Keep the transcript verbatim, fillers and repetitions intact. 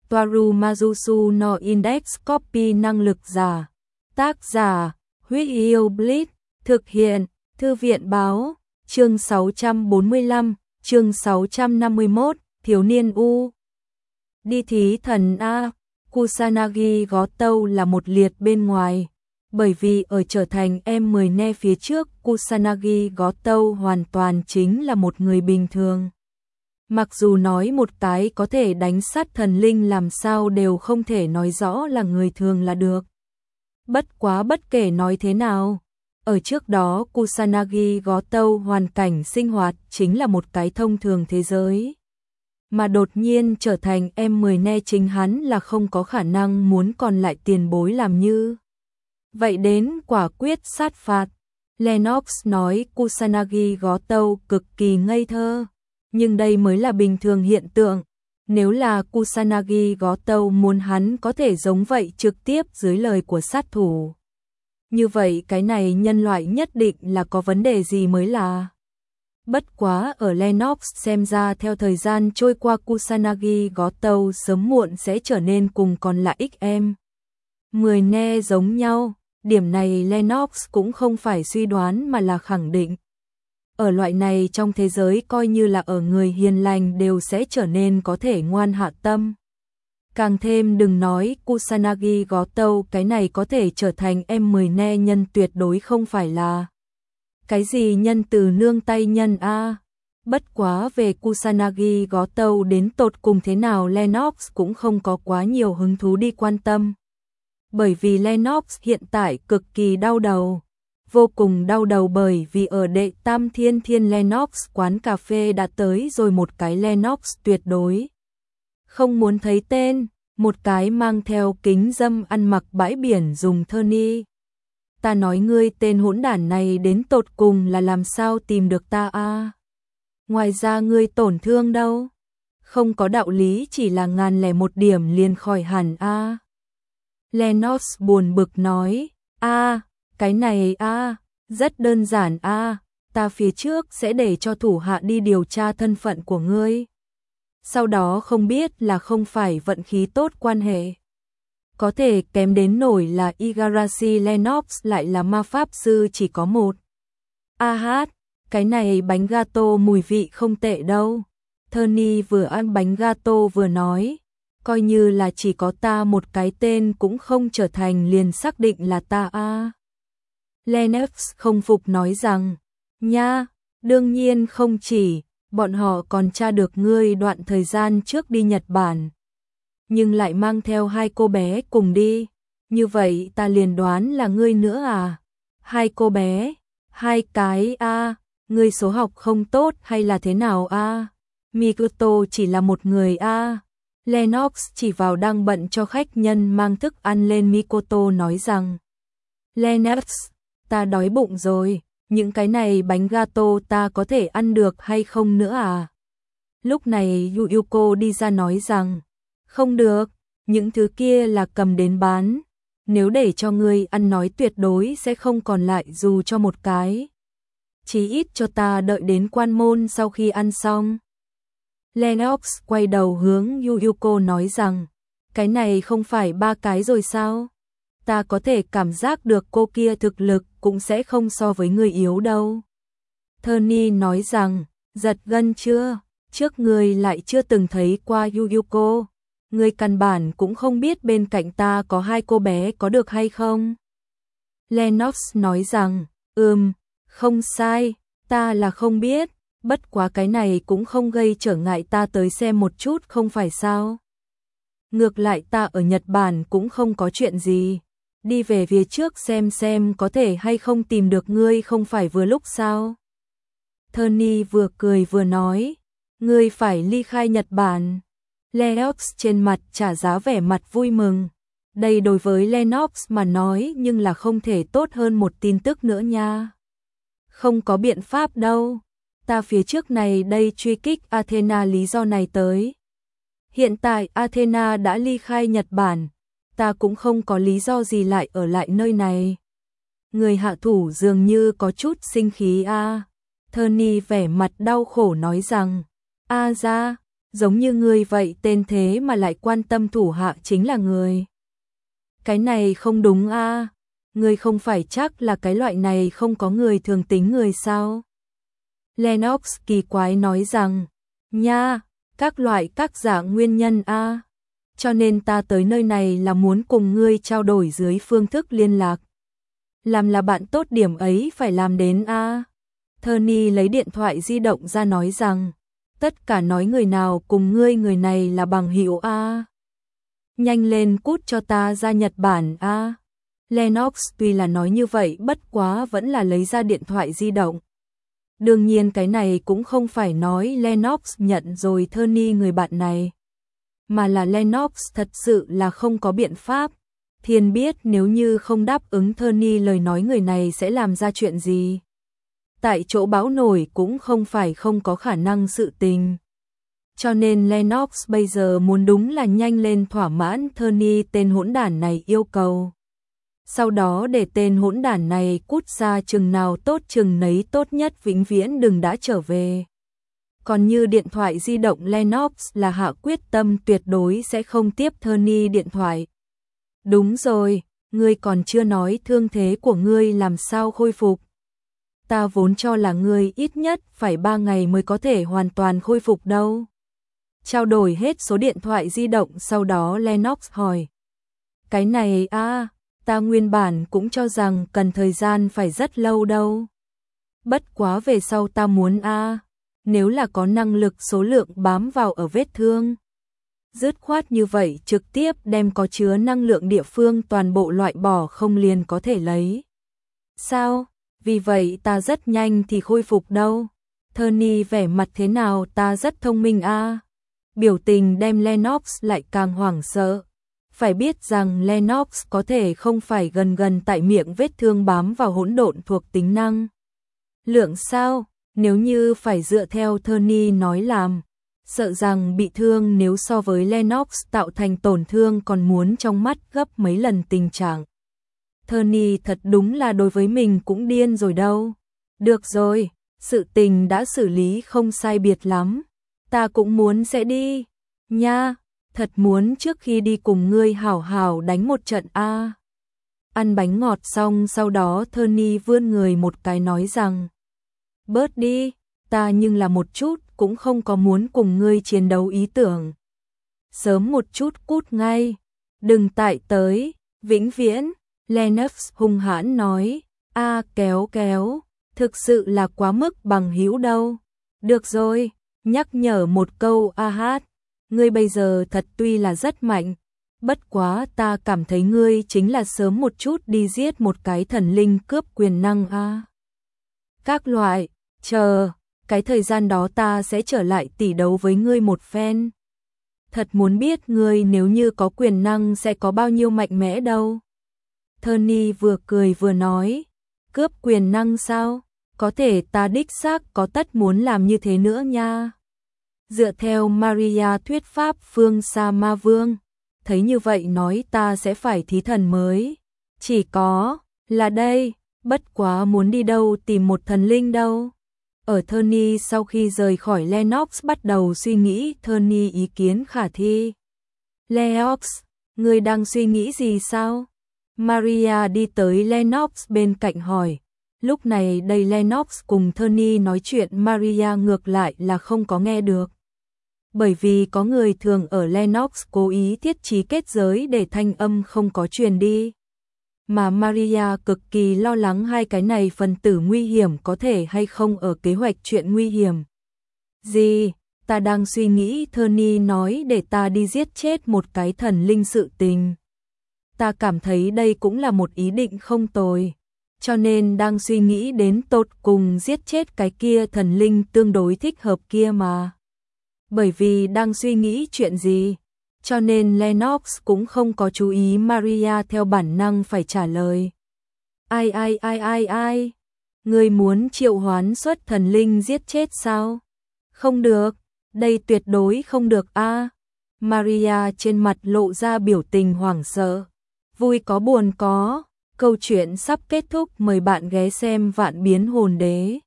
Toaru Majusu no Index Copy năng lực giả. Tác giả, Huyết Yêu Blitz, thực hiện, Thư viện Báo, chương sáu trăm bốn mươi lăm, chương sáu trăm năm mươi mốt, thiếu niên U. Đi thí thần A, Kusanagi gó tâu là một liệt bên ngoài, bởi vì ở trở thành em mười ne phía trước, Kusanagi gó tâu hoàn toàn chính là một người bình thường. Mặc dù nói một cái có thể đánh sát thần linh làm sao đều không thể nói rõ là người thường là được. Bất quá bất kể nói thế nào, ở trước đó Kusanagi gó tâu hoàn cảnh sinh hoạt chính là một cái thông thường thế giới. Mà đột nhiên trở thành em mười ne chính hắn là không có khả năng muốn còn lại tiền bối làm như. Vậy đến quả quyết sát phạt. Lennox nói Kusanagi gó tâu cực kỳ ngây thơ, nhưng đây mới là bình thường hiện tượng. Nếu là Kusanagi gó tâu muốn hắn có thể giống vậy trực tiếp dưới lời của sát thủ. Như vậy cái này nhân loại nhất định là có vấn đề gì mới là. Bất quá ở Lennox xem ra theo thời gian trôi qua Kusanagi gó tâu sớm muộn sẽ trở nên cùng còn lại ích em. Mười ne giống nhau, điểm này Lennox cũng không phải suy đoán mà là khẳng định. Ở loại này trong thế giới coi như là ở người hiền lành đều sẽ trở nên có thể ngoan hạ tâm. Càng thêm đừng nói Kusanagi gó tâu cái này có thể trở thành em mười ne nhân tuyệt đối không phải là cái gì nhân từ nương tay nhân a. Bất quá về Kusanagi gó tâu đến tột cùng thế nào Lennox cũng không có quá nhiều hứng thú đi quan tâm. Bởi vì Lennox hiện tại cực kỳ đau đầu. Vô cùng đau đầu bởi vì ở đệ tam thiên thiên Lennox quán cà phê đã tới rồi một cái Lennox tuyệt đối không muốn thấy tên, một cái mang theo kính dâm ăn mặc bãi biển dùng Tony. Ta nói ngươi tên hỗn đản này đến tột cùng là làm sao tìm được ta a? À? Ngoài ra ngươi tổn thương đâu? Không có đạo lý chỉ là ngàn lẻ một điểm liền khỏi hẳn a. À? Lennox buồn bực nói, a, à, cái này a, à, rất đơn giản a, à, ta phía trước sẽ để cho thủ hạ đi điều tra thân phận của ngươi. Sau đó không biết là không phải vận khí tốt quan hệ. Có thể kém đến nổi là Igarashi Lennox lại là ma pháp sư chỉ có một. A hát, cái này bánh gato mùi vị không tệ đâu. Tony vừa ăn bánh gato vừa nói, coi như là chỉ có ta một cái tên cũng không trở thành liền xác định là ta a. À. Lennox không phục nói rằng, nha, đương nhiên không chỉ, bọn họ còn tra được ngươi đoạn thời gian trước đi Nhật Bản. Nhưng lại mang theo hai cô bé cùng đi, như vậy ta liền đoán là ngươi nữa à? Hai cô bé, hai cái a, à, ngươi số học không tốt hay là thế nào a? À? Mikoto chỉ là một người a. À? Lennox chỉ vào đang bận cho khách nhân mang thức ăn lên Mikoto nói rằng, Lennox, ta đói bụng rồi, những cái này bánh gato ta có thể ăn được hay không nữa à? Lúc này Yuyuko đi ra nói rằng, không được, những thứ kia là cầm đến bán, nếu để cho ngươi ăn nói tuyệt đối sẽ không còn lại dù cho một cái. Chí ít cho ta đợi đến quan môn sau khi ăn xong. Lennox quay đầu hướng Yuyuko nói rằng, cái này không phải ba cái rồi sao? Ta có thể cảm giác được cô kia thực lực cũng sẽ không so với người yếu đâu. Tony nói rằng, giật gân chưa? Trước người lại chưa từng thấy qua Yuyuko. Người căn bản cũng không biết bên cạnh ta có hai cô bé có được hay không? Lennox nói rằng, ừm, không sai, ta là không biết, bất quá cái này cũng không gây trở ngại ta tới xem một chút không phải sao? Ngược lại ta ở Nhật Bản cũng không có chuyện gì. Đi về phía trước xem xem có thể hay không tìm được ngươi không phải vừa lúc sao? Tony vừa cười vừa nói, ngươi phải ly khai Nhật Bản. Lennox trên mặt trả giá vẻ mặt vui mừng. Đây đối với Lennox mà nói nhưng là không thể tốt hơn một tin tức nữa nha. Không có biện pháp đâu. Ta phía trước này đây truy kích Athena lý do này tới. Hiện tại Athena đã ly khai Nhật Bản. Ta cũng không có lý do gì lại ở lại nơi này. Người hạ thủ dường như có chút sinh khí a. À. Tony vẻ mặt đau khổ nói rằng, a ra, Giống như ngươi vậy, tên thế mà lại quan tâm thủ hạ chính là người. Cái này không đúng a, à? Ngươi không phải chắc là cái loại này không có người thường tính người sao? Lennox kỳ quái nói rằng, nha, các loại các dạng nguyên nhân a, à? Cho nên ta tới nơi này là muốn cùng ngươi trao đổi dưới phương thức liên lạc. Làm là bạn tốt điểm ấy phải làm đến a. À? Tony lấy điện thoại di động ra nói rằng, tất cả nói người nào cùng ngươi người này là bằng hữu a. À? Nhanh lên cút cho ta ra Nhật Bản a. À? Lennox tuy là nói như vậy bất quá vẫn là lấy ra điện thoại di động. Đương nhiên cái này cũng không phải nói Lennox nhận rồi Tony người bạn này, mà là Lennox thật sự là không có biện pháp. Thiên biết nếu như không đáp ứng Tony lời nói người này sẽ làm ra chuyện gì. Tại chỗ báo nổi cũng không phải không có khả năng sự tình. Cho nên Lennox bây giờ muốn đúng là nhanh lên thỏa mãn Tony tên hỗn đản này yêu cầu. Sau đó để tên hỗn đản này cút ra chừng nào tốt chừng nấy, tốt nhất vĩnh viễn đừng đã trở về. Còn như điện thoại di động, Lennox là hạ quyết tâm tuyệt đối sẽ không tiếp Tony điện thoại. Đúng rồi, ngươi còn chưa nói thương thế của ngươi làm sao khôi phục. Ta vốn cho là ngươi ít nhất phải ba ngày mới có thể hoàn toàn khôi phục đâu. Trao đổi hết số điện thoại di động, sau đó Lennox hỏi. Cái này a, à, ta nguyên bản cũng cho rằng cần thời gian phải rất lâu đâu. Bất quá về sau ta muốn a, à, nếu là có năng lực số lượng bám vào ở vết thương. Dứt khoát như vậy trực tiếp đem có chứa năng lượng địa phương toàn bộ loại bỏ không liền có thể lấy. Sao? Vì vậy ta rất nhanh thì khôi phục đâu. Tony vẻ mặt thế nào, ta rất thông minh a. À? Biểu tình đem Lennox lại càng hoảng sợ. Phải biết rằng Lennox có thể không phải gần gần tại miệng vết thương bám vào hỗn độn thuộc tính năng lượng sao, nếu như phải dựa theo Tony nói làm, sợ rằng bị thương nếu so với Lennox tạo thành tổn thương còn muốn trong mắt gấp mấy lần tình trạng. Tony thật đúng là đối với mình cũng điên rồi đâu. Được rồi, sự tình đã xử lý không sai biệt lắm. Ta cũng muốn sẽ đi. Nha, thật muốn trước khi đi cùng ngươi hảo hảo đánh một trận a. À. Ăn bánh ngọt xong sau đó Tony vươn người một cái nói rằng, bớt đi, ta nhưng là một chút cũng không có muốn cùng ngươi chiến đấu ý tưởng. Sớm một chút cút ngay, đừng tại tới, vĩnh viễn. Lennox hung hãn nói, a kéo kéo, thực sự là quá mức bằng hữu đâu. Được rồi, nhắc nhở một câu a hát, ngươi bây giờ thật tuy là rất mạnh, bất quá ta cảm thấy ngươi chính là sớm một chút đi giết một cái thần linh cướp quyền năng a. À. Các loại, chờ, cái thời gian đó ta sẽ trở lại tỷ đấu với ngươi một phen. Thật muốn biết ngươi nếu như có quyền năng sẽ có bao nhiêu mạnh mẽ đâu. Tony vừa cười vừa nói, cướp quyền năng sao? Có thể ta đích xác có tất muốn làm như thế nữa nha. Dựa theo Maria thuyết pháp phương xa ma vương, thấy như vậy nói ta sẽ phải thí thần mới. Chỉ có, là đây, bất quá muốn đi đâu tìm một thần linh đâu. Ở Tony sau khi rời khỏi Lennox bắt đầu suy nghĩ Tony ý kiến khả thi. Lennox, ngươi đang suy nghĩ gì sao? Maria đi tới Lennox bên cạnh hỏi. Lúc này đây Lennox cùng Tony nói chuyện Maria ngược lại là không có nghe được. Bởi vì có người thường ở Lennox cố ý thiết trí kết giới để thanh âm không có truyền đi. Mà Maria cực kỳ lo lắng hai cái này phần tử nguy hiểm có thể hay không ở kế hoạch chuyện nguy hiểm. Gì? Ta đang suy nghĩ Tony nói để ta đi giết chết một cái thần linh sự tình. Ta cảm thấy đây cũng là một ý định không tồi. Cho nên đang suy nghĩ đến tột cùng giết chết cái kia thần linh tương đối thích hợp kia mà. Bởi vì đang suy nghĩ chuyện gì, cho nên Lennox cũng không có chú ý Maria theo bản năng phải trả lời. Ai ai ai ai ai, người muốn triệu hoán xuất thần linh giết chết sao? Không được, đây tuyệt đối không được a. À. Maria trên mặt lộ ra biểu tình hoảng sợ, vui có buồn có. Câu chuyện sắp kết thúc, mời bạn ghé xem Vạn Biến Hồn Đế.